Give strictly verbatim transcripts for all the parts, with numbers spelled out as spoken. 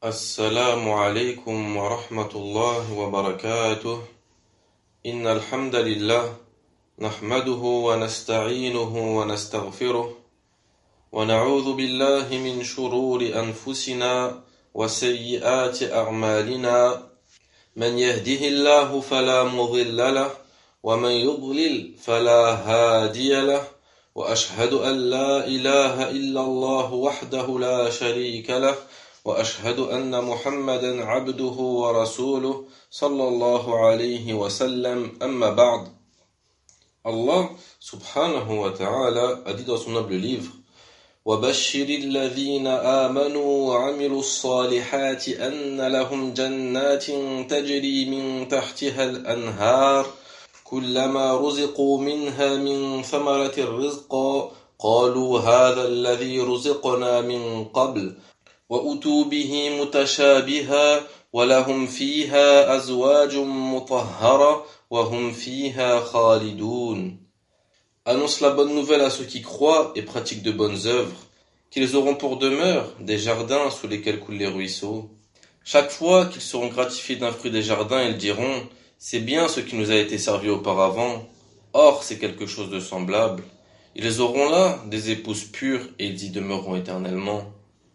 السلام عليكم ورحمة الله وبركاته. إن الحمد لله نحمده ونستعينه ونستغفره ونعوذ بالله من شرور أنفسنا وسيئات أعمالنا. من يهده الله فلا مضل له ومن يضلل فلا هادي له وأشهد أن لا إله إلا الله وحده لا شريك له وأشهد أن محمدا عبده ورسوله صلى الله عليه وسلم. أما بعد. Allah subhanahu wa ta'ala a dit dans son noble livre: وَبَشِّرِ الَّذِينَ آمَنُوا وَعَمِلُوا الصَّالِحَاتِ أَنَّ لَهُمْ جَنَّاتٍ تَجْرِي مِنْ تَحْتِهَا الْأَنْهَارُ كُلَّمَا رُزِقُوا مِنْهَا مِنْ ثَمَرَةٍ رِزْقًا قَالُوا هَذَا الَّذِي رُزِقْنَا مِنْ قَبْلُ وَأُتُوا بِهِ مُتَشَابِهًا وَلَهُمْ فِيهَا أَزْوَاجٌ مُطَهَّرَةٌ وَهُمْ فِيهَا خَالِدُونَ. Annonce la bonne nouvelle à ceux qui croient et pratiquent de bonnes œuvres, qu'ils auront pour demeure des jardins sous lesquels coulent les ruisseaux. Chaque fois qu'ils seront gratifiés d'un fruit des jardins, ils diront: c'est bien ce qui nous a été servi auparavant. Or, c'est quelque chose de semblable. Ils auront là des épouses pures et ils y demeureront éternellement.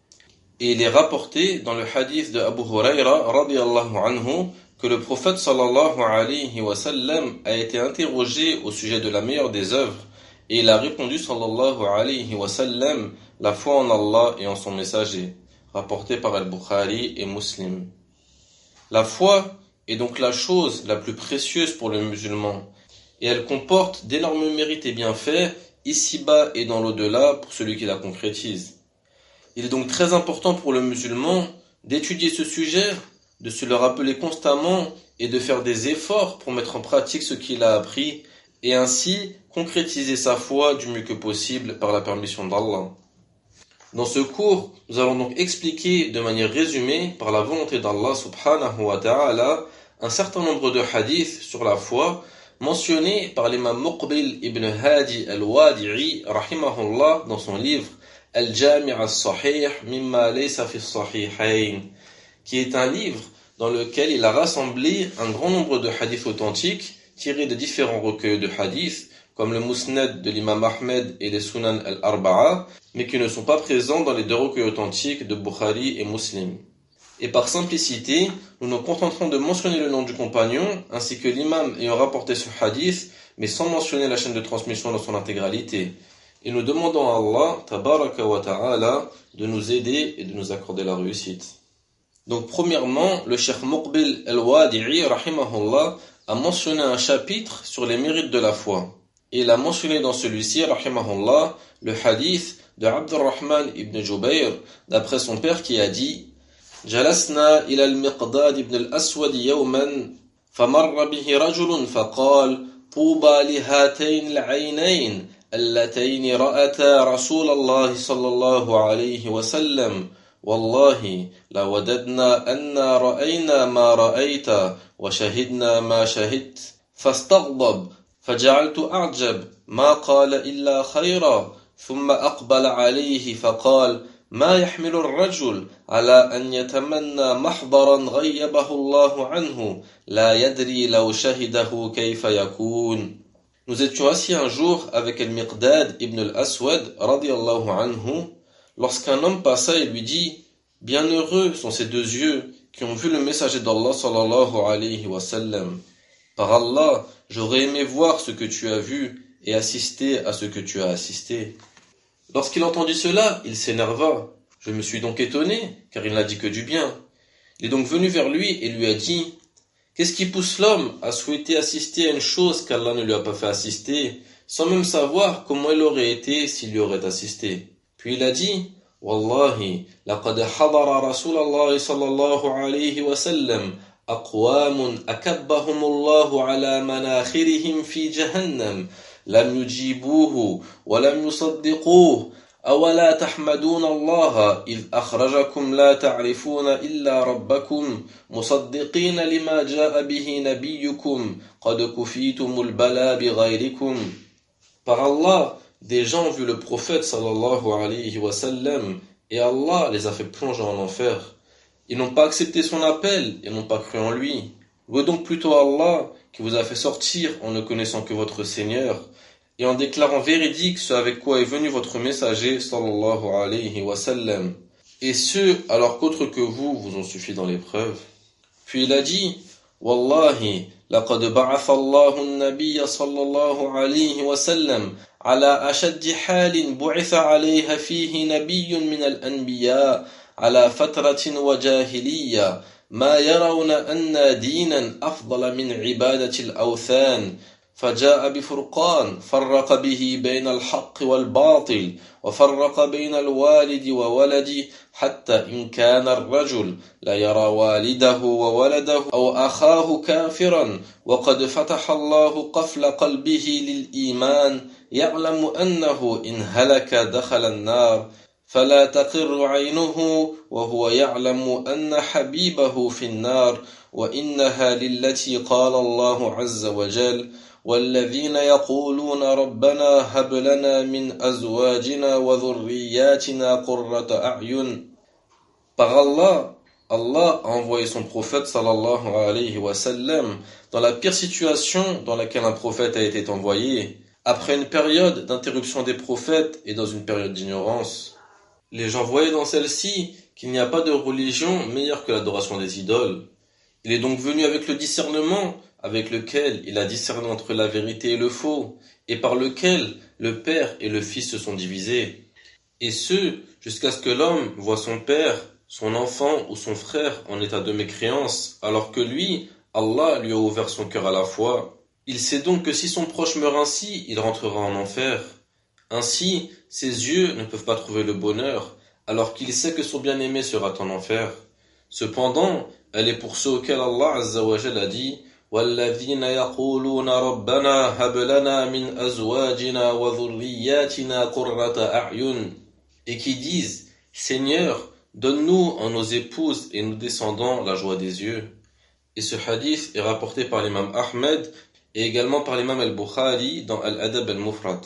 Et il est rapporté dans le hadith de Abu Huraira radiyallahu anhu que le prophète sallallahu alayhi wa sallam a été interrogé au sujet de la meilleure des œuvres et il a répondu sallallahu alayhi wa sallam: la foi en Allah et en son messager, rapporté par Al-Bukhari et Muslim. La foi est donc la chose la plus précieuse pour le musulman et elle comporte d'énormes mérites et bienfaits ici-bas et dans l'au-delà pour celui qui la concrétise. Il est donc très important pour le musulman d'étudier ce sujet, de se le rappeler constamment et de faire des efforts pour mettre en pratique ce qu'il a appris et ainsi concrétiser sa foi du mieux que possible par la permission d'Allah. Dans ce cours, nous allons donc expliquer de manière résumée, par la volonté d'Allah subhanahu wa ta'ala, un certain nombre de hadiths sur la foi mentionnés par l'imam Muqbil ibn Hadi al-Wadi'i rahimahullah dans son livre Al-Jami' al-Sahih mimma laysa fi as-sahihayn, qui est un livre dans lequel il a rassemblé un grand nombre de hadiths authentiques tirés de différents recueils de hadiths, comme le Musnad de l'imam Ahmed et les Sunan al-Arba'a, mais qui ne sont pas présents dans les deux recueils authentiques de Bukhari et Muslim. Et par simplicité, nous nous contenterons de mentionner le nom du compagnon, ainsi que l'imam ayant rapporté ce hadith, mais sans mentionner la chaîne de transmission dans son intégralité. Et nous demandons à Allah, tabaraka wa ta'ala, de nous aider et de nous accorder la réussite. Donc premièrement, le cheikh Muqbil al-Wadi'i, rahimahullah, a mentionné un chapitre sur les mérites de la foi. Et il a mentionné dans celui-ci, rahimahullah, le hadith de Abdurrahman ibn Jubayr, d'après son père qui a dit: جلسنا إلى المقداد بن الأسود يوما فمر به رجل فقال طوبى لهاتين العينين اللتين رأتا رسول الله صلى الله عليه وسلم والله لوددنا أنا رأينا ما رأيت وشهدنا ما شهدت فاستغضب فجعلت أعجب ما قال إلا خيرا ثم أقبل عليه فقال ما يحمل الرجل على أن يتمنى محضرا غيبه الله عنه لا يدري لو شهده كيف يكون. Nous étions assis un jour avec Al-Miqdad ibn al-Aswad radiyallahu anhu lorsqu'un homme passa et lui dit: bienheureux sont ces deux yeux qui ont vu le messager d'Allah sallallahu alayhi wa sallam. Par Allah, j'aurais aimé voir ce que tu as vu et assister à ce que tu as assisté. Lorsqu'il entendit cela, il s'énerva. Je me suis donc étonné, car il n'a dit que du bien. Il est donc venu vers lui et lui a dit: qu'est-ce qui pousse l'homme à souhaiter assister à une chose qu'Allah ne lui a pas fait assister, sans même savoir comment il aurait été s'il lui aurait assisté? Puis il a dit: Wallahi, laqad hadara Rasulallah sallallahu alayhi wa sallam aqwamun akabbahumullahu ala manakhirihim fi jahannam lam yujibuhu wa lam yusaddiquhu أولا تحمدون الله إذ أخرجكم لا تعرفون إلا ربكم مصدقين لما جاء به نبيكم قد كفيتم البلاء بغيركم. Par Allah, des gens ont vu le prophète sallallahu alayhi wa sallam et Allah les a fait plonger en enfer. Ils n'ont pas accepté son appel et n'ont pas cru en lui. Louez donc plutôt Allah qui vous a fait sortir en ne connaissant que votre Seigneur et en déclarant véridique ce avec quoi est venu votre messager sallallahu alayhi wa sallam. Et ce, alors qu'autre que vous vous ont suffi dans l'épreuve. Puis il a dit, Wallahi, laqad ba'atha Allahu an-nabiyya sallallahu alayhi wa sallam ala ashaddi halin bu'itha alayha fihi nabiyyun min al-anbiya ala fatratin wa jahiliyya ma yarawna anna dinan afdala min ibadati al-awthan فجاء بفرقان فرق به بين الحق والباطل وفرق بين الوالد وولده حتى إن كان الرجل لا يرى والده وولده أو أخاه كافرا وقد فتح الله قفل قلبه للإيمان يعلم أنه إن هلك دخل النار فلا تقر عينه وهو يعلم أن حبيبه في النار وإنها للتي قال الله عز وجل والذين يقولون ربنا هب لنا من أزواجنا وذرياتنا قرة أعين. Par Allah, Allah a envoyé son prophète sallallahu alayhi wa sallam dans la pire situation dans laquelle un prophète a été envoyé, après une période d'interruption des prophètes et dans une période d'ignorance. Les gens voyaient dans celle-ci qu'il n'y a pas de religion meilleure que l'adoration des idoles. Il est donc venu avec le discernement avec lequel il a discerné entre la vérité et le faux, et par lequel le père et le fils se sont divisés. Et ce, jusqu'à ce que l'homme voie son père, son enfant ou son frère en état de mécréance, alors que lui, Allah lui a ouvert son cœur à la foi. Il sait donc que si son proche meurt ainsi, il rentrera en enfer. Ainsi, ses yeux ne peuvent pas trouver le bonheur, alors qu'il sait que son bien-aimé sera en enfer. Cependant, elle est pour ceux auxquels Allah Azza wa Jalla a dit وَالَّذِينَ يَقُولُونَ رَبَّنَا هَبْ لَنَا مِنْ أَزْوَاجِنَا وَذُرِّيَّاتِنَا قُرَّةَ أَعْيُنٍ et qui disent Seigneur, donne-nous en nos épouses et nos descendants la joie des yeux. Et ce hadith est rapporté par l'imam Ahmed et également par l'imam al-Bukhari dans Al-Adab al-Mufrad.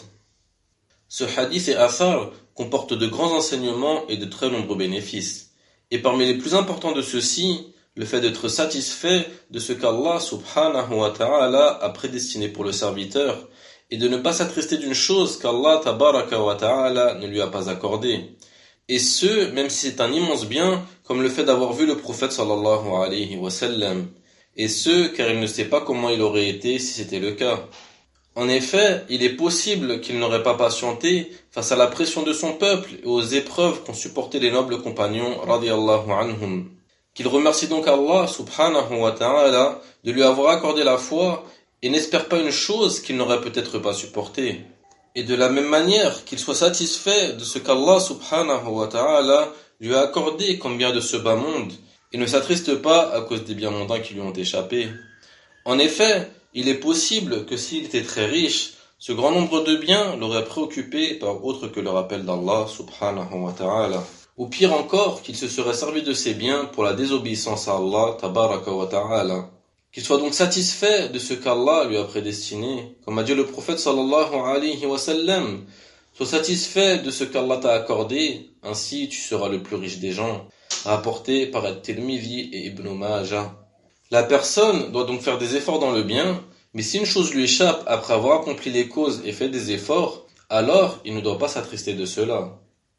Ce hadith et athar comporte de grands enseignements et de très nombreux bénéfices. Et parmi les plus importants de ceux-ci, le fait d'être satisfait de ce qu'Allah subhanahu wa ta'ala a prédestiné pour le serviteur et de ne pas s'attrister d'une chose qu'Allah tabaraka wa ta'ala ne lui a pas accordée. Et ce, même si c'est un immense bien, comme le fait d'avoir vu le prophète sallallahu alayhi wa sallam. Et ce, car il ne sait pas comment il aurait été si c'était le cas. En effet, il est possible qu'il n'aurait pas patienté face à la pression de son peuple et aux épreuves qu'ont supporté les nobles compagnons radiyallahu anhum. Qu'il remercie donc Allah subhanahu wa ta'ala de lui avoir accordé la foi et n'espère pas une chose qu'il n'aurait peut-être pas supportée. Et de la même manière qu'il soit satisfait de ce qu'Allah subhanahu wa ta'ala lui a accordé comme bien de ce bas monde et ne s'attriste pas à cause des biens mondains qui lui ont échappé. En effet, il est possible que s'il était très riche, ce grand nombre de biens l'aurait préoccupé par autre que le rappel d'Allah subhanahu wa ta'ala. Ou pire encore, qu'il se serait servi de ses biens pour la désobéissance à Allah tabaraka wa ta'ala. Qu'il soit donc satisfait de ce qu'Allah lui a prédestiné. Comme a dit le prophète sallallahu alayhi wa sallam, sois satisfait de ce qu'Allah t'a accordé, ainsi tu seras le plus riche des gens. Rapporté par At-Tirmidhi et Ibn Majah. La personne doit donc faire des efforts dans le bien, mais si une chose lui échappe après avoir accompli les causes et fait des efforts, alors il ne doit pas s'attrister de cela.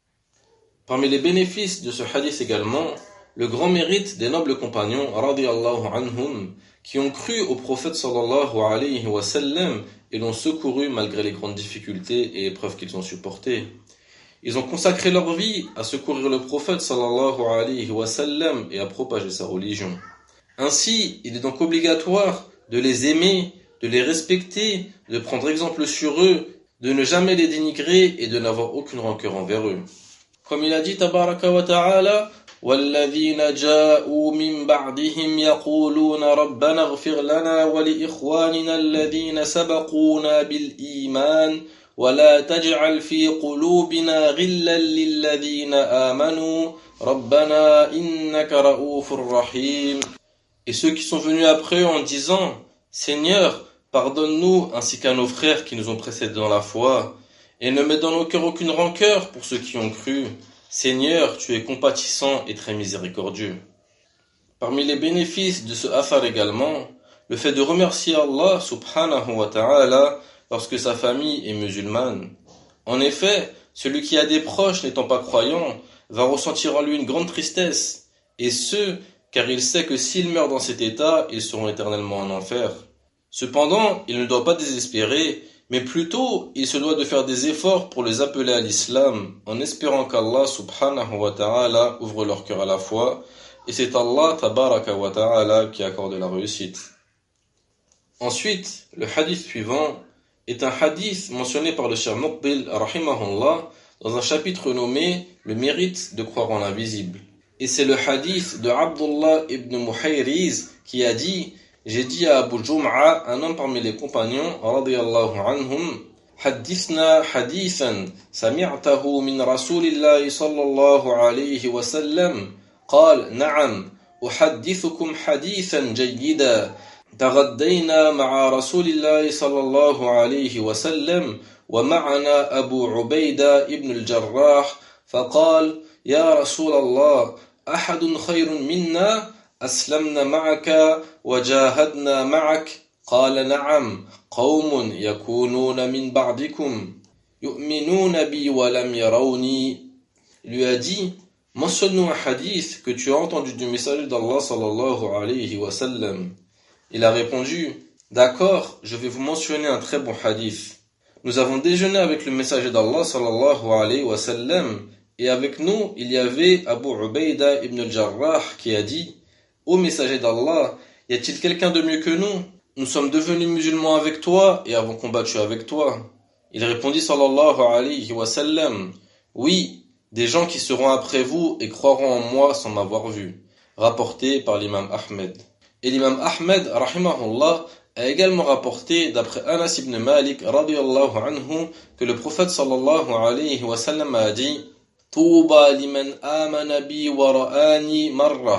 Parmi les bénéfices de ce hadith également, le grand mérite des nobles compagnons radiyallahu anhum qui ont cru au prophète sallallahu alayhi wa sallam et l'ont secouru malgré les grandes difficultés et épreuves qu'ils ont supportées. Ils ont consacré leur vie à secourir le prophète sallallahu alayhi wa sallam et à propager sa religion. Ainsi, il est donc obligatoire de les aimer, de les respecter, de prendre exemple sur eux, de ne jamais les dénigrer et de n'avoir aucune rancœur envers eux. Comme il a dit tabaraka wa ta'ala, وَالَّذِينَ جَاءُوا مِن بَعْدِهِمْ يَقُولُونَ رَبَّنَا اغْفِرْ لَنَا وَلِإِخْوَانِنَا الَّذِينَ سَبَقُونَا بِالْإِيمَانِ وَلَا تَجْعَلْ فِي قُلُوبِنَا غِلًّا لِلَّذِينَ آمَنُوا رَبَّنَا إِنَّكَ رَءُوفٌ رَحِيمٌ. Et ceux qui sont venus après eux en disant, Seigneur, pardonne-nous ainsi qu'à nos frères qui nous ont précédés dans la foi, et ne mets dans nos cœurs aucune rancœur pour ceux qui ont cru. Seigneur, tu es compatissant et très miséricordieux. Parmi les bénéfices de ce athar également, le fait de remercier Allah subhanahu wa ta'ala lorsque sa famille est musulmane. En effet, celui qui a des proches n'étant pas croyants va ressentir en lui une grande tristesse, et ce, car il sait que s'ils meurent dans cet état, ils seront éternellement en enfer. Cependant, il ne doit pas désespérer, mais plutôt il se doit de faire des efforts pour les appeler à l'islam, en espérant qu'Allah subhanahu wa ta'ala ouvre leur cœur à la foi, et c'est Allah tabaraka wa ta'ala qui accorde la réussite. Ensuite, le hadith suivant est un hadith mentionné par le Cheikh Muqbil rahimahullah dans un chapitre nommé « Le mérite de croire en l'invisible ». Et c'est le hadith de Abdullah ibn Muhayriz qui a dit « J'ai dit à Abu Jum'a, un homme parmi les compagnons, radiyallahu anhum, حدثنا حديثا سمعته من رسول الله صلى الله عليه وسلم قال نعم أحدثكم حديثا جيدا تغدينا مع رسول الله صلى الله عليه وسلم ومعنا أبو عبيدة ابن الجراح فقال يا رسول الله أحد خير منا أسلمنا معك وجاهدنا معك قال نعم قوم يكونون من بعدكم يؤمنون بي ولم يروني. Il lui a dit, mentionne-nous un hadith que tu as entendu du messager d'Allah sallallahu alayhi wa sallam. Il a répondu, d'accord, je vais vous mentionner un très bon hadith. Nous avons déjeuné avec le messager d'Allah sallallahu alayhi wa sallam, et avec nous il y avait Abu Ubaida ibn al-Jarrah qui a dit, ô messager d'Allah, y a-t-il quelqu'un de mieux que nous? Nous sommes devenus musulmans avec toi et avons combattu avec toi. Il répondit sallallahu alayhi wa sallam, oui, des gens qui seront après vous et croiront en moi sans m'avoir vu. Rapporté par l'imam Ahmed. Et l'imam Ahmed, rahimahullah, a également rapporté d'après Anas ibn Malik, radiyallahu anhu, que le prophète sallallahu alayhi wa sallam a dit, Touba liman amana bi wa ra'ani marrah.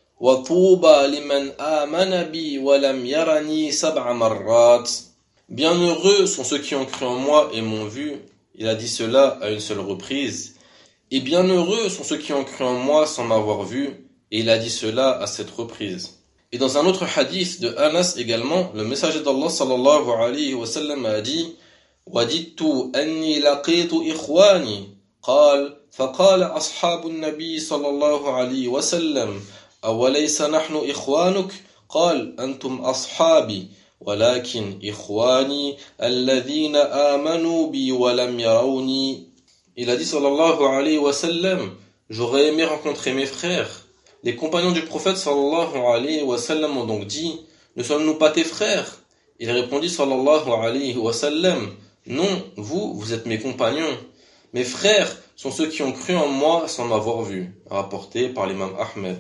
Bienheureux sont ceux qui ont cru en moi et m'ont vu. Il a dit cela à une seule reprise. Et bienheureux sont ceux qui ont cru en moi sans m'avoir vu. Et il a dit cela à sept reprises. Et dans un autre hadith de Anas également, le messager d'Allah sallallahu alayhi wa sallam a dit Wadittu anni laqitu ikhwani. قال فقال أصحاب النبي صلى الله عليه وسلم أوليس نحن إخوانك قال أنتم أصحابي ولكن إخواني الذين آمنوا بي ولم يروني. Il a dit sallallahu alayhi wa sallam, j'aurais aimé rencontrer mes frères. Les compagnons du prophète sallallahu alayhi wa sallam ont donc dit, ne sommes-nous pas tes frères? Il répondit sallallahu alayhi wa sallam, non, vous, vous êtes mes compagnons. Mes frères sont ceux qui ont cru en moi sans m'avoir vu. Rapporté par l'imam Ahmed.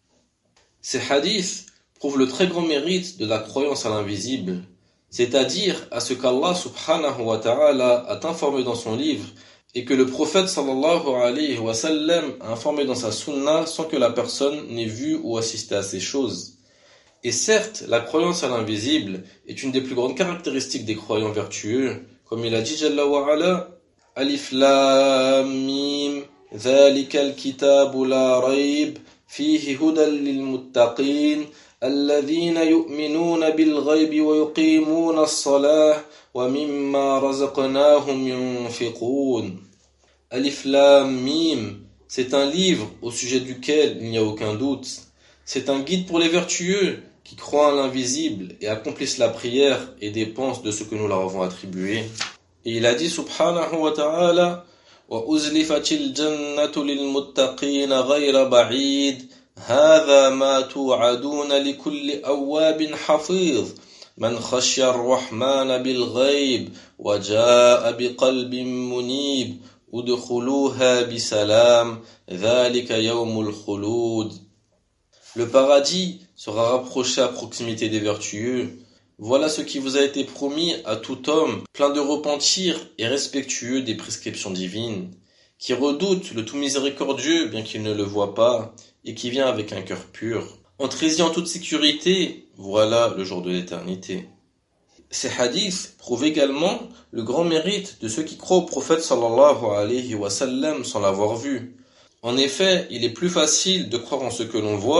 Ces hadiths prouvent le très grand mérite de la croyance à l'invisible, c'est-à-dire à ce qu'Allah subhanahu wa ta'ala a informé dans son livre et que le prophète sallallahu alayhi wa sallam a informé dans sa sunna sans que la personne n'ait vu ou assisté à ces choses. Et certes, la croyance à l'invisible est une des plus grandes caractéristiques des croyants vertueux, comme il a dit Jalla wa ala, Alif Lam Mim, ذلك الكتاب لا ريب فيه هدى للمتقين الذين يؤمنون بالغيب ويقيمون الصلاة ومما رزقناهم ينفقون. Alif Lam Mim, c'est un livre au sujet duquel il n'y a aucun doute. C'est un guide pour les vertueux qui croient en l'invisible et accomplissent la prière et dépensent de ce que nous leur avons attribué. Et il a dit subhanahu wa ta'ala وَأُزْلِفَتِ الْجَنَّةُ لِلْمُتَّقِينَ غَيْرَ بَعِيدٍ هذا ما توعدون لكل أواب حفيظ من خشي الرحمن بالغيب وجاء بقلب منيب ادخلوها بسلام ذلك يوم الخلود. Le paradis sera rapproché à proximité des vertueux. Voilà ce qui vous a été promis à tout homme plein de repentir et respectueux des prescriptions divines, qui redoute le tout miséricordieux bien qu'il ne le voie pas, et qui vient avec un cœur pur. Entrez-y en toute sécurité, voilà le jour de l'éternité. Ces hadiths prouvent également le grand mérite de ceux qui croient au prophète sallallahu alayhi wa sallam sans l'avoir vu. En effet, il est plus facile de croire en ce que l'on voit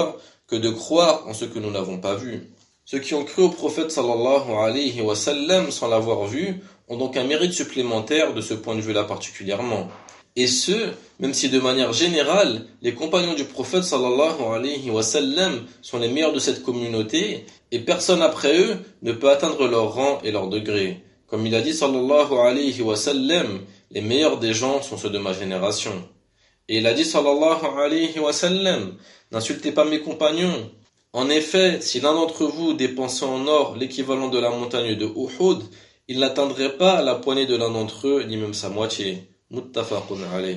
que de croire en ce que nous n'avons pas vu. Ceux qui ont cru au prophète sallallahu alayhi wa sallam sans l'avoir vu ont donc un mérite supplémentaire de ce point de vue-là particulièrement. Et ce, même si de manière générale, les compagnons du prophète sallallahu alayhi wa sallam sont les meilleurs de cette communauté et personne après eux ne peut atteindre leur rang et leur degré. Comme il a dit sallallahu alayhi wa sallam, les meilleurs des gens sont ceux de ma génération. Et il a dit sallallahu alayhi wa sallam, n'insultez pas mes compagnons. En effet, si l'un d'entre vous dépensait en or l'équivalent de la montagne de Uhud, il n'atteindrait pas la poignée de l'un d'entre eux, ni même sa moitié. Muttafaqun alayh.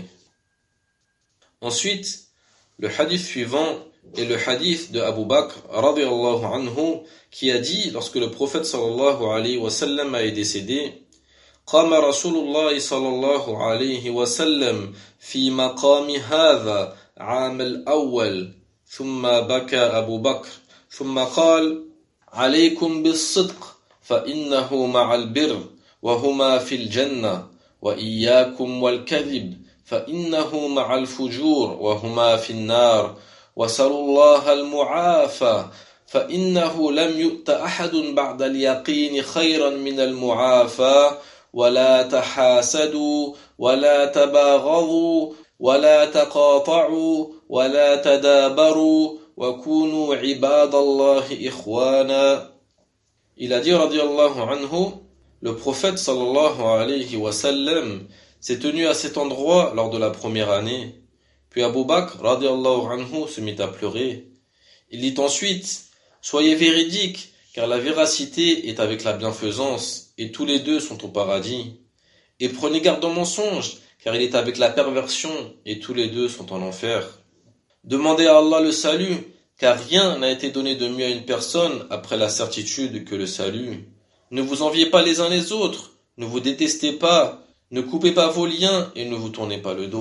Ensuite, le hadith suivant est le hadith de Abu Bakr radiyallahu anhu qui a dit, lorsque le prophète sallallahu alayhi wa sallam est décédé, قام رسول الله صلى الله عليه وسلم في مقام هذا عام الأول ثم بكى أبو بكر ثم قال عليكم بالصدق فإنه مع البر وهما في الجنة وإياكم والكذب فإنه مع الفجور وهما في النار وسلوا الله المعافى فإنه لم يؤت أحد بعد اليقين خيرا من المعافى ولا تحاسدوا ولا تباغضوا ولا تقاطعوا ولا تدابروا وكونوا عباد الله إخوانا. Il a dit radiyallahu anhu, le prophète sallallahu alayhi wa sallam s'est tenu à cet endroit lors de la première année. Puis Abu Bakr radiyallahu anhu se mit à pleurer. Il dit ensuite, soyez véridiques, car la véracité est avec la bienfaisance, et tous les deux sont au paradis. Et prenez garde au mensonge, car il est avec la perversion, et tous les deux sont en enfer. Demandez à Allah le salut, car rien n'a été donné de mieux à une personne après la certitude que le salut. Ne vous enviez pas les uns les autres, ne vous détestez pas, ne coupez pas vos liens et ne vous tournez pas le dos.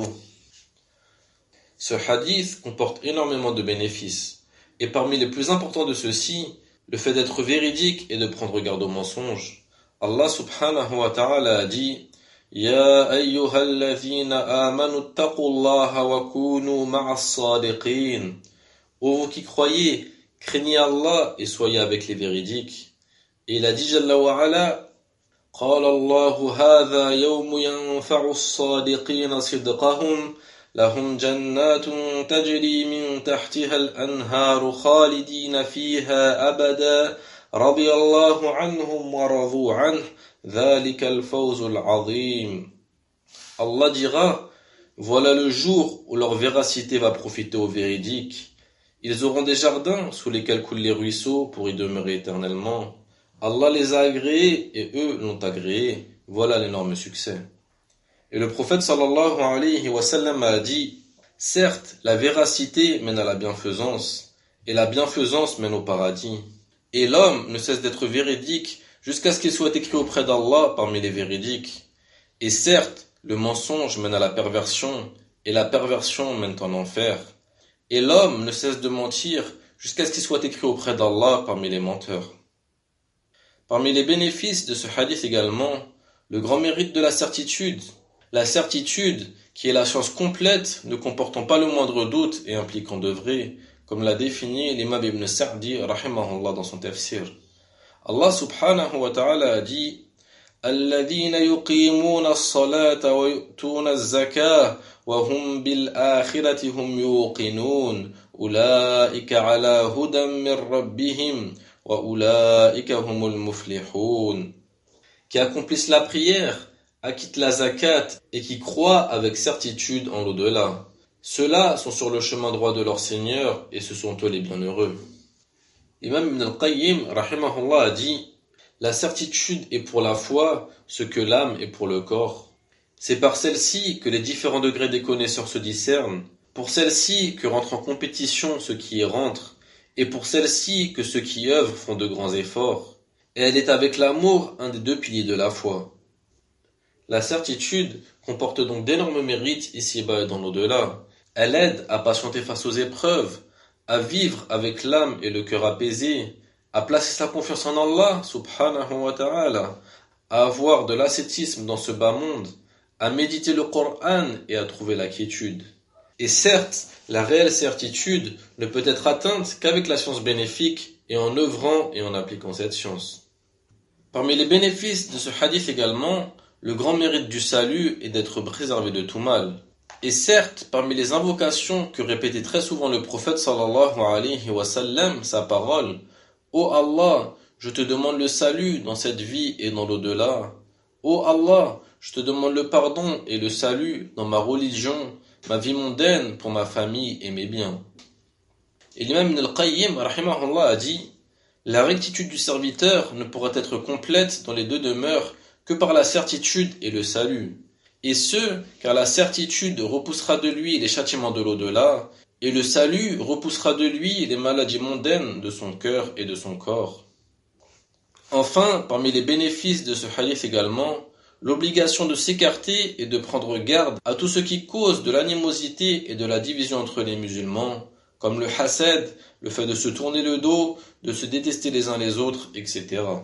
Ce hadith comporte énormément de bénéfices, et parmi les plus importants de ceux-ci, le fait d'être véridique et de prendre garde aux mensonges. Allah subhanahu wa ta'ala a dit Ya ayyuhalladhina amanu taqullaha wa kunu ma'as sadiqin. Ô vous qui croyez, craignez Allah et soyez avec les véridiques. Et il a dit Jalla wa ala قال الله هذا يوم ينفع الصادقين صدقهم لهم جنات تجري من تحتها الأنهار خالدين فيها أبدا رضي الله عنهم ورضوا عنه ذلك الفوز العظيم. Allah dira, voilà le jour où leur véracité va profiter aux véridiques. Ils auront des jardins sous lesquels coulent les ruisseaux pour y demeurer éternellement. Allah les a agréés et eux l'ont agréé. Voilà l'énorme succès. Et le prophète sallallahu alayhi wa sallam a dit, certes, la véracité mène à la bienfaisance, et la bienfaisance mène au paradis. Et l'homme ne cesse d'être véridique jusqu'à ce qu'il soit écrit auprès d'Allah parmi les véridiques. Et certes, le mensonge mène à la perversion, et la perversion mène en enfer. Et l'homme ne cesse de mentir jusqu'à ce qu'il soit écrit auprès d'Allah parmi les menteurs. Parmi les bénéfices de ce hadith également, le grand mérite de la certitude. La certitude, qui est la science complète, ne comportant pas le moindre doute et impliquant de vrai, comme l'a défini l'imam Ibn Sa'di rahimahullah dans son tafsir. Allah subhanahu wa ta'ala a dit الذين يقيمون الصلاة ويؤتون الزكاة وهم بالآخرة هم يوقنون أولئك على هدى من ربهم وأولئك هم المفلحون. Qui accomplissent la prière, acquittent la zakat et qui croient avec certitude en l'au-delà. Ceux-là sont sur le chemin droit de leur Seigneur et ce sont eux les bienheureux. L'imam Ibn al-Qayyim rahimahullah a dit la certitude est pour la foi ce que l'âme est pour le corps. C'est par celle-ci que les différents degrés des connaisseurs se discernent, pour celle-ci que rentre en compétition ceux qui y rentrent, et pour celle-ci que ceux qui œuvrent font de grands efforts. Et elle est avec l'amour un des deux piliers de la foi. La certitude comporte donc d'énormes mérites ici-bas et dans l'au-delà. Elle aide à patienter face aux épreuves, à vivre avec l'âme et le cœur apaisé, à placer sa confiance en Allah, subhanahu wa ta'ala, à avoir de l'ascétisme dans ce bas monde, à méditer le Coran et à trouver la quiétude. Et certes, la réelle certitude ne peut être atteinte qu'avec la science bénéfique et en œuvrant et en appliquant cette science. Parmi les bénéfices de ce hadith également, le grand mérite du salut est d'être préservé de tout mal. Et certes, parmi les invocations que répétait très souvent le prophète sallallahu alayhi wa sallam, sa parole, « Ô Allah, je te demande le salut dans cette vie et dans l'au-delà. Ô Allah, je te demande le pardon et le salut dans ma religion, ma vie mondaine, pour ma famille et mes biens. » Et l'imam Ibn al-Qayyim, rahimahullah, a dit « La rectitude du serviteur ne pourra être complète dans les deux demeures que par la certitude et le salut. Et ce, car la certitude repoussera de lui les châtiments de l'au-delà, et le salut repoussera de lui les maladies mondaines de son cœur et de son corps. » Enfin, parmi les bénéfices de ce hadith également, l'obligation de s'écarter et de prendre garde à tout ce qui cause de l'animosité et de la division entre les musulmans, comme le hasad, le fait de se tourner le dos, de se détester les uns les autres, et cetera.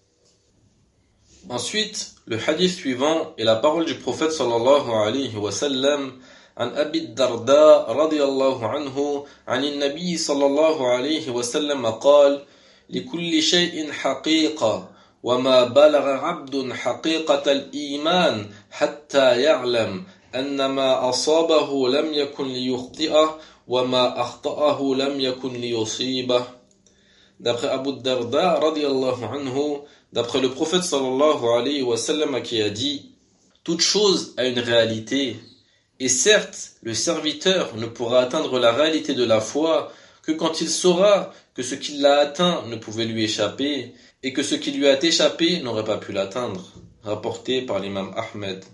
Ensuite, le hadith suivant est la parole du prophète sallallahu alayhi wa sallam عن أبي الدرداء رضي الله عنه عن النبي صلى الله عليه وسلم قال لكل شيء حقيقة وما بلغ عبد حقيقة الإيمان حتى يعلم أن ما أصابه لم يكن ليخطئه وما أخطأه لم يكن ليصيبه. D'après Abu Darda radiyallahu anhu, d'après le prophète sallallahu alayhi wa sallam qui a dit toute chose a une réalité. Et certes, le serviteur ne pourra atteindre la réalité de la foi que quand il saura que ce qui l'a atteint ne pouvait lui échapper et que ce qui lui a échappé n'aurait pas pu l'atteindre. Rapporté par l'imam Ahmed.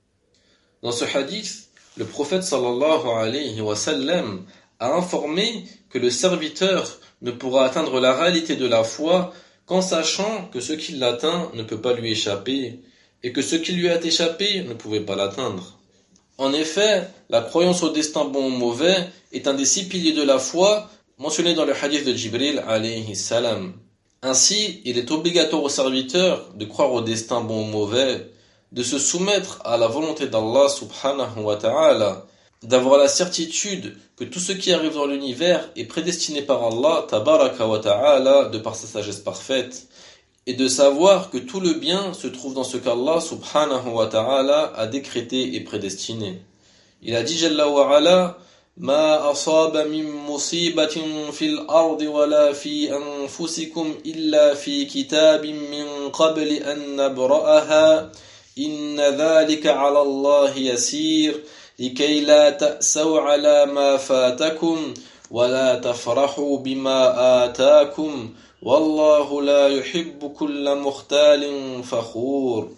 Dans ce hadith, le prophète sallallahu alayhi wa sallam a informé que le serviteur ne pourra atteindre la réalité de la foi qu'en sachant que ce qui l'atteint ne peut pas lui échapper et que ce qui lui a échappé ne pouvait pas l'atteindre. En effet, la croyance au destin bon ou mauvais est un des six piliers de la foi mentionnés dans le hadith de Jibril alayhi salam. Ainsi, il est obligatoire au serviteur de croire au destin bon ou mauvais, de se soumettre à la volonté d'Allah subhanahu wa ta'ala, d'avoir la certitude que tout ce qui arrive dans l'univers est prédestiné par Allah tabaraka wa ta'ala de par sa sagesse parfaite, et de savoir que tout le bien se trouve dans ce qu'Allah subhanahu wa ta'ala a décrété et prédestiné. Il a dit Jalla wa ala ما أصاب من مصيبة في الأرض ولا في أنفسكم إلا في كتاب من قبل أن نبرأها إن ذلك على الله يسير لكي لا تأسوا على ما فاتكم ولا تفرحوا بما آتاكم والله لا يحب كل مختال فخور.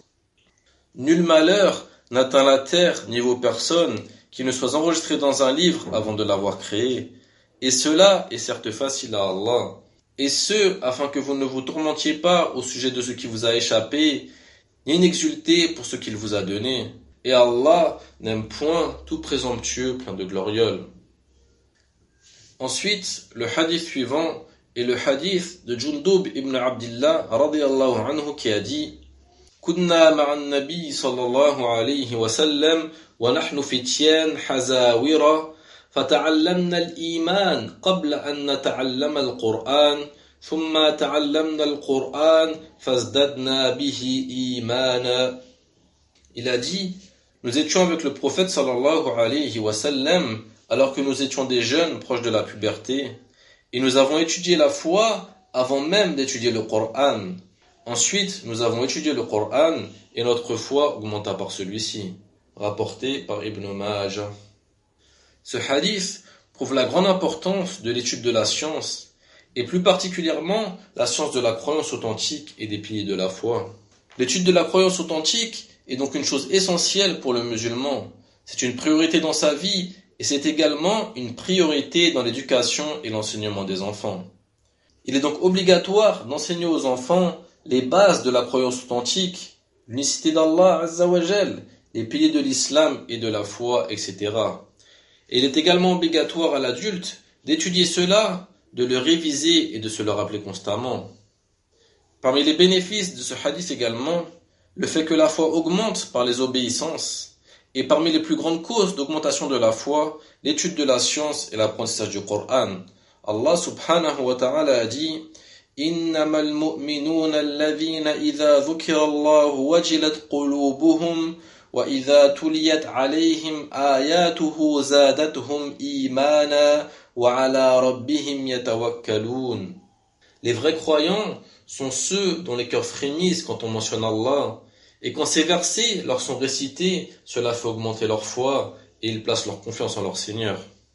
Nul malheur n'atteint la terre ni vos personnes qui ne soit enregistré dans un livre avant de l'avoir créé. Et cela est certes facile à Allah. Et ce, afin que vous ne vous tourmentiez pas au sujet de ce qui vous a échappé, ni n'exultez pour ce qu'il vous a donné. Et Allah n'aime point tout présomptueux plein de glorioles. Ensuite, le hadith suivant est le hadith de Jundub ibn Abdillah radiyallahu anhu qui a dit كنا مع النبي صلى الله عليه وسلم ونحن فتيان حزاورة فتعلمنا الإيمان قبل أن نتعلم القرآن ثم تعلمنا القرآن فازددنا به إيمانا. Il a dit, nous étions avec le prophète sallallahu alayhi wa sallam alors que nous étions des jeunes proches de la puberté et nous avons étudié la foi avant même d'étudier le Coran. Ensuite, nous avons étudié le Coran et notre foi augmenta par celui-ci. Rapporté par Ibn Majah. Ce hadith prouve la grande importance de l'étude de la science et plus particulièrement la science de la croyance authentique et des piliers de la foi. L'étude de la croyance authentique est donc une chose essentielle pour le musulman. C'est une priorité dans sa vie et c'est également une priorité dans l'éducation et l'enseignement des enfants. Il est donc obligatoire d'enseigner aux enfants les bases de la croyance authentique, l'unicité d'Allah Azza wa Jal, les piliers de l'islam et de la foi, et cetera. Et il est également obligatoire à l'adulte d'étudier cela, de le réviser et de se le rappeler constamment. Parmi les bénéfices de ce hadith également, le fait que la foi augmente par les obéissances, Et parmi les plus grandes causes d'augmentation de la foi, l'étude de la science et l'apprentissage du Coran. Allah subhanahu wa ta'ala a dit إنما المؤمنون الذين إذا ذكر الله وجلت قلوبهم وإذا تليت عليهم آياته زادتهم إيمانا وعلى ربهم يتوكلون. Les vrais croyants sont ceux dont les cœurs frémissent quand on mentionne Allah, et quand ces versets leur sont récités, cela fait augmenter leur foi et ils placent leur confiance en leur Seigneur.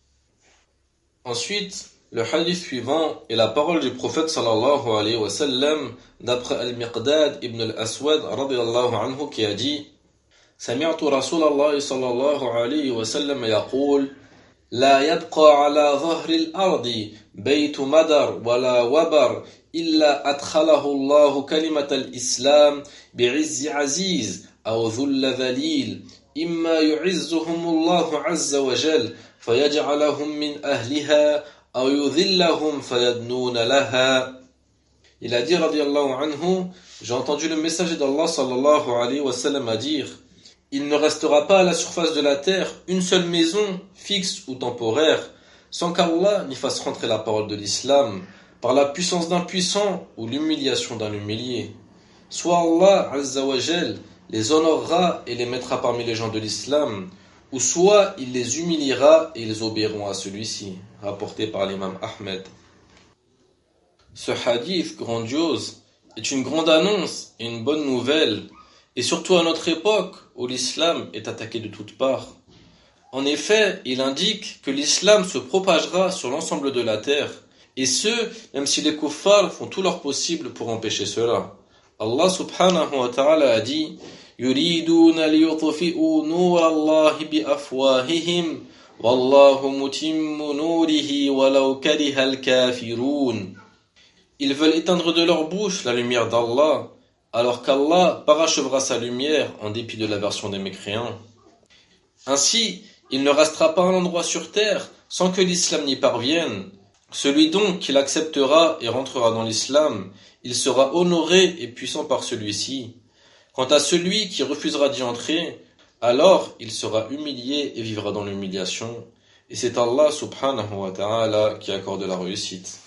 Ensuite, le hadith suivant est la parole du prophète sallallahu alayhi wa sallam d'après Al-Miqdad ibn al-Aswad radiyallahu anhu qui a dit سمعت رسول الله صلى الله عليه وسلم يقول لا يبقى على ظهر الأرض بيت مدر ولا وبر إلا أدخله الله كلمة الإسلام بعز عزيز أو ذل ذليل إما يعزهم الله عز وجل فيجعلهم من أهلها أو يذلهم فيدنون لها. Il a dit radiyallahu anhu, j'ai entendu le messager d'Allah sallallahu alayhi wa sallam à dire il ne restera pas à la surface de la terre une seule maison, fixe ou temporaire, sans qu'Allah n'y fasse rentrer la parole de l'islam, par la puissance d'un puissant ou l'humiliation d'un humilié. Soit Allah azza wa jal les honorera et les mettra parmi les gens de l'islam, ou soit il les humiliera et ils obéiront à celui-ci, rapporté par l'imam Ahmed. Ce hadith grandiose est une grande annonce et une bonne nouvelle, et surtout à notre époque où l'islam est attaqué de toutes parts. En effet, il indique que l'islam se propagera sur l'ensemble de la terre, et ce, même si les kuffars font tout leur possible pour empêcher cela. Allah subhanahu wa ta'ala a dit يريدون ليطفئوا نور الله بأفواههم والله متم نوره ولو كره الكافرون. Ils veulent éteindre de leur bouche la lumière d'Allah, alors qu'Allah parachèvera sa lumière en dépit de l'aversion des mécréants. Ainsi, il ne restera pas un endroit sur terre sans que l'islam n'y parvienne. Celui donc qui l'acceptera et rentrera dans l'islam, il sera honoré et puissant par celui-ci. Quant à celui qui refusera d'y entrer, alors il sera humilié et vivra dans l'humiliation. Et c'est Allah subhanahu wa ta'ala qui accorde la réussite.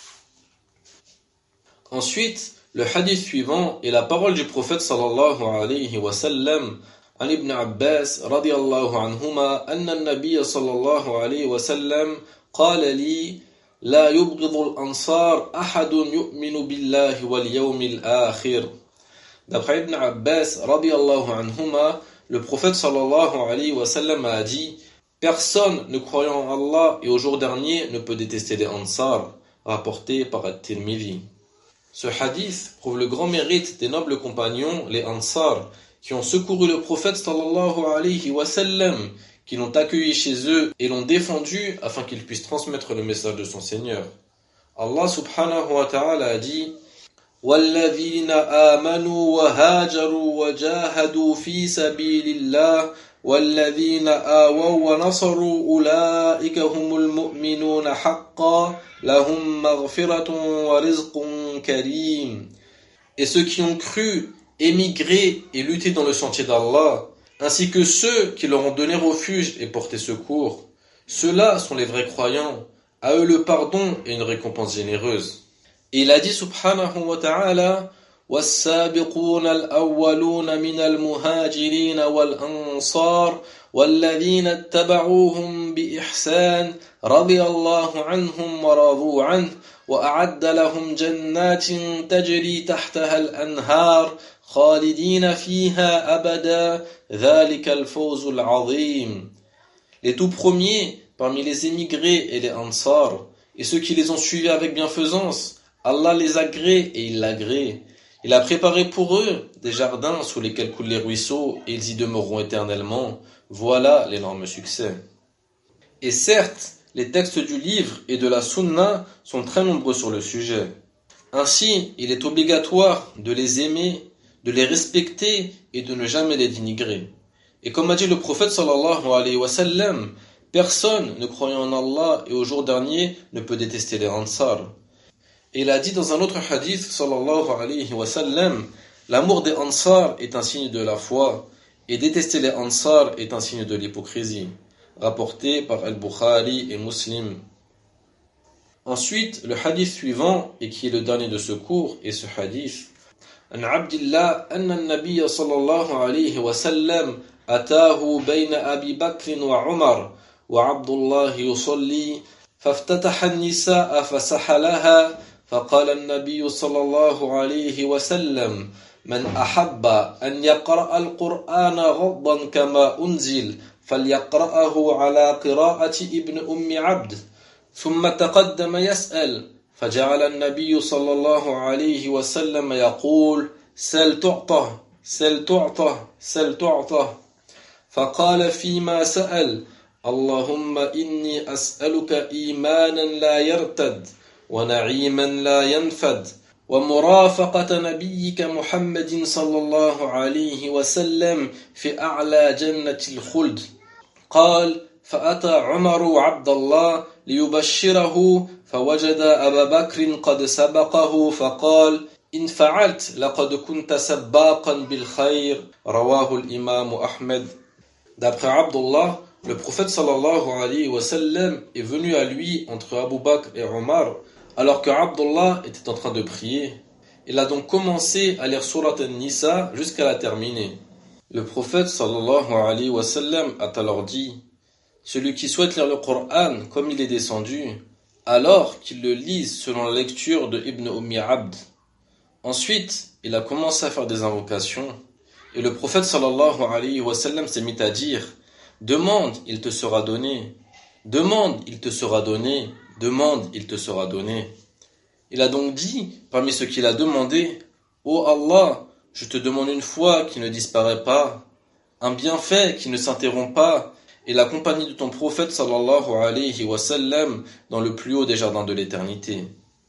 Ensuite, le hadith suivant est la parole du prophète sallallahu alayhi wa sallam عن ابن عباس رضي الله عنهما أن النبي صلى الله عليه وسلم قال لي لا يبغض الأنصار أحد يؤمن بالله واليوم الآخر. D'après Ibn Abbas radiyallahu anhuma, le prophète sallallahu alayhi wa sallam a dit personne ne croyant en Allah et au jour dernier ne peut détester les Ansar, rapporté par At-Tirmidhi. Ce hadith prouve le grand mérite des nobles compagnons, les Ansar, qui ont secouru le prophète sallallahu alayhi wa sallam, qui l'ont accueilli chez eux et l'ont défendu afin qu'il puisse transmettre le message de son Seigneur. Allah subhanahu wa ta'ala a dit وَالَّذِينَ آمَنُوا وَهَاجَرُوا وَجَاهَدُوا فِي سَبِيلِ اللَّهِ وَالَّذِينَ آوَوا وَنَصَرُوا أُولَئِكَ هُمُ الْمُؤْمِنُونَ حَقًّا لَهُمْ مَغْفِرَةٌ وَرِزْقٌ كَرِيمٌ. Et ceux qui ont cru, émigré et lutté dans le sentier d'Allah, ainsi que ceux qui leur ont donné refuge et porté secours, ceux-là sont les vrais croyants, à eux le pardon et une récompense généreuse. Et il a dit subhanahu wa ta'ala والسابقون الأولون من المهاجرين والأنصار والذين اتبعوهم بإحسان رضي الله عنهم ورضوا عنه وأعد لهم جنات تجري تحتها الأنهار خالدين فيها أبدا ذلك الفوز العظيم. Les tout premiers parmi les émigrés et les Ansar et ceux qui les ont suivis avec bienfaisance, Allah les agrée et il l'agrée. Il a préparé pour eux des jardins sous lesquels coulent les ruisseaux et ils y demeureront éternellement. Voilà l'énorme succès. Et certes, les textes du livre et de la sunna sont très nombreux sur le sujet. Ainsi, il est obligatoire de les aimer, de les respecter et de ne jamais les dénigrer. Et comme a dit le prophète sallallahu alayhi wa sallam, personne ne croyant en Allah et au jour dernier ne peut détester les Ansar. Et il a dit dans un autre hadith sallallahu alayhi wa sallam, l'amour des Ansar est un signe de la foi, Et détester les Ansar est un signe de l'hypocrisie, rapporté par Al-Bukhari et Muslim. Ensuite, le hadith suivant, et qui est le dernier de ce cours, est ce hadith. عن عبد الله أن النبي صلى الله عليه وسلم أتاه بين أبي بكر وعمر وعبد الله يصلي فافتتح النساء فسحلها فقال النبي صلى الله عليه وسلم من أحب أن يقرأ القرآن غضا كما أنزل فليقرأه على قراءة ابن أم عبد ثم تقدم يسأل فجعل النبي صلى الله عليه وسلم يقول سل تعطه سل تعطه سل تعطه فقال فيما سأل اللهم إني أسألك إيمانا لا يرتد ونعيما لا ينفد ومرافقة نبيك محمد صلى الله عليه وسلم في أعلى جنة الخلد قال فأتى عمر عبد الله ليبشره فوجد أبا بكر قد سبقه فقال إن فعلت لقد كنت سباقا بالخير رواه الإمام أحمد. D'après Abdullah, le prophète sallallahu alayhi wa sallam est venu à lui entre Abu Bakr et Omar alors que Abdullah était en train de prier. Il a donc commencé à lire Surat An-Nisa jusqu'à la terminer. Le prophète sallallahu alayhi wa sallam a alors dit: celui qui souhaite lire le Coran comme il est descendu, alors qu'il le lise selon la lecture de Ibn Ummi Abd. Ensuite, il a commencé à faire des invocations, et le prophète sallallahu alayhi wa sallam s'est mis à dire: demande, il te sera donné, demande, il te sera donné, demande, il te sera donné. Il a donc dit, parmi ce qu'il a demandé: ô Allah, je te demande une foi qui ne disparaît pas, un bienfait qui ne s'interrompt pas, et la compagnie de ton prophète sallallahu alayhi wa sallam dans le plus haut des jardins de l'éternité.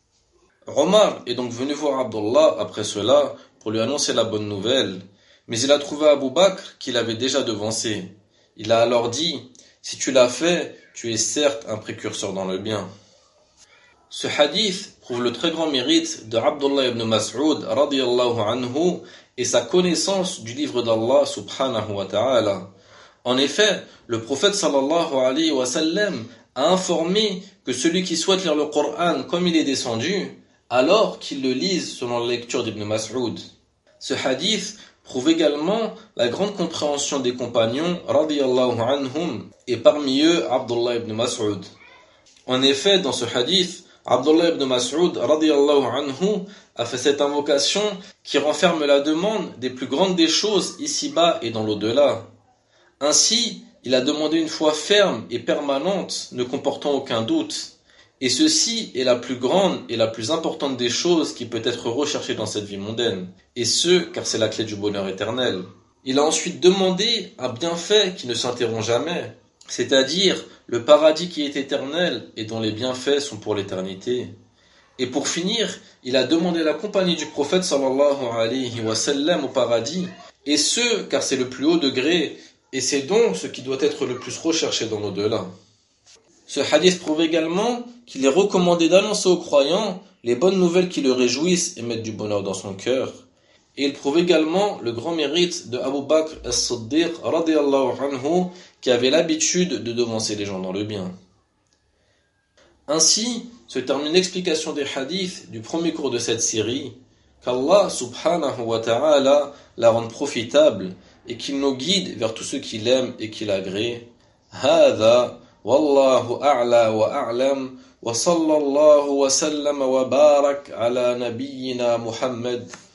Omar est donc venu voir Abdullah après cela pour lui annoncer la bonne nouvelle, mais il a trouvé Abu Bakr qu'il avait déjà devancé. Il a alors dit: si tu l'as fait, tu es certes un précurseur dans le bien. Ce hadith prouve le très grand mérite de Abdullah ibn Mas'ud radiyallahu anhu et sa connaissance du livre d'Allah subhanahu wa ta'ala. En effet, le prophète sallallahu alayhi wa sallam a informé que celui qui souhaite lire le Coran comme il est descendu, alors qu'il le lise selon la lecture d'Ibn Mas'ud. Ce hadith prouve également la grande compréhension des compagnons radiyallahu anhum et parmi eux Abdullah ibn Mas'ud. En effet, dans ce hadith, Abdullah ibn Mas'ud radiyallahu anhu a fait cette invocation qui renferme la demande des plus grandes des choses ici-bas et dans l'au-delà. Ainsi, il a demandé une foi ferme et permanente, ne comportant aucun doute. Et ceci est la plus grande et la plus importante des choses qui peut être recherchée dans cette vie mondaine. Et ce, car c'est la clé du bonheur éternel. Il a ensuite demandé un bienfait qui ne s'interrompt jamais, c'est-à-dire le paradis qui est éternel et dont les bienfaits sont pour l'éternité. Et pour finir, il a demandé la compagnie du prophète sallallahu alayhi wa sallam au paradis, et ce, car c'est le plus haut degré, et c'est donc ce qui doit être le plus recherché dans l'au-delà. Ce hadith prouve également qu'il est recommandé d'annoncer aux croyants les bonnes nouvelles qui le réjouissent et mettent du bonheur dans son cœur. Et il prouve également le grand mérite de Abu Bakr as-Siddiq radiyallahu anhu qui avait l'habitude de devancer les gens dans le bien. Ainsi se termine l'explication des hadiths du premier cours de cette série, qu'Allah subhanahu wa ta'ala la rende profitable et qu'il nous guide vers tout ce qu'il aime et qu'il agrée. Hada wallahu a'la wa a'lam wa sallallahu wa sallam wa barak ala nabiyyina Muhammad.